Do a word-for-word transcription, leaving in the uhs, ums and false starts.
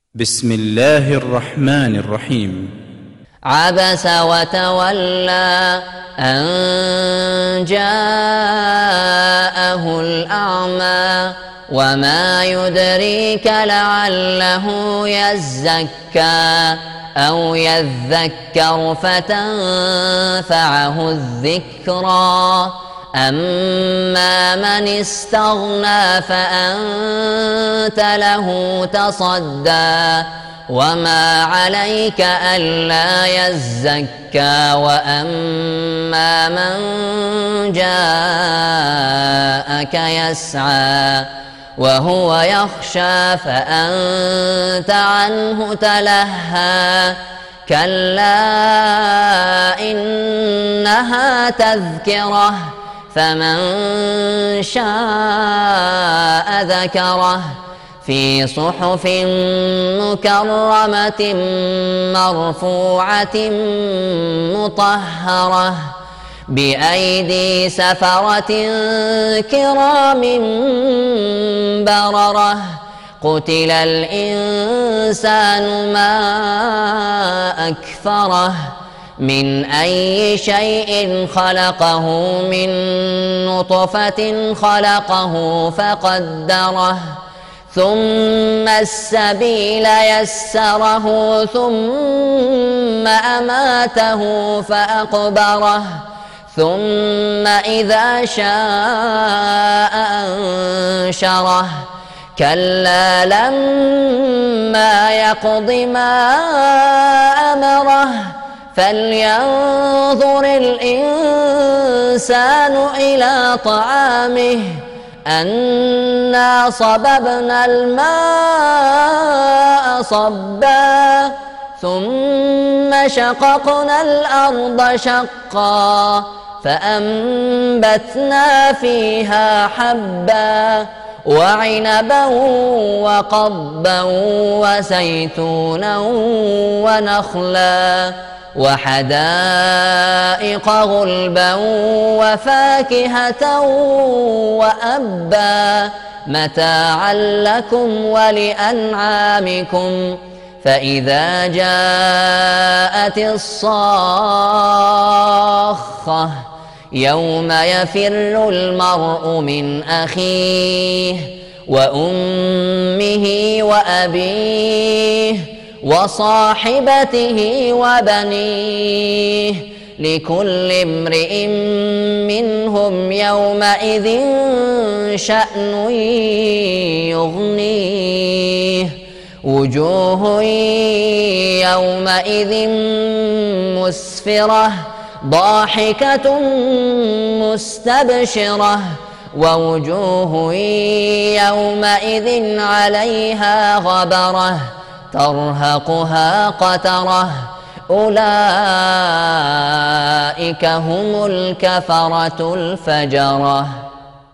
بسم الله الرحمن الرحيم. عبس وتولى أن جاءه الأعمى وما يدريك لعله يزكى أو يذكر فتنفعه الذكرى أما من استغنى فأنت له تصدى وما عليك ألا يزكى وأما من جاءك يسعى وهو يخشى فأنت عنه تلهى كلا إنها تذكرة فمن شاء ذكره في صحف مكرمة مرفوعة مطهرة بأيدي سفرة كرام بررة قتل الإنسان ما أكفره من أي شيء خلقه من نطفة خلقه فقدره ثم السبيل يسره ثم أماته فأقبره ثم إذا شاء أنشره كلا لما يقض ما أمره فلينظر الإنسان إلى طعامه أنا صببنا الماء صبا ثم شققنا الأرض شقا فأنبتنا فيها حبا وعنبا وقضبا وزيتونا ونخلا وحدائق غلبا وفاكهة وأبا متاعا لكم ولأنعامكم فإذا جاءت الصاخة يوم يفر المرء من أخيه وأمه وأبيه وصاحبته وبنيه لكل امرئ منهم يومئذ شأن يغنيه وجوه يومئذ مسفرة ضاحكة مستبشرة ووجوه يومئذ عليها غبرة ترهقها قترة أولئك هم الكفرة الفجرة.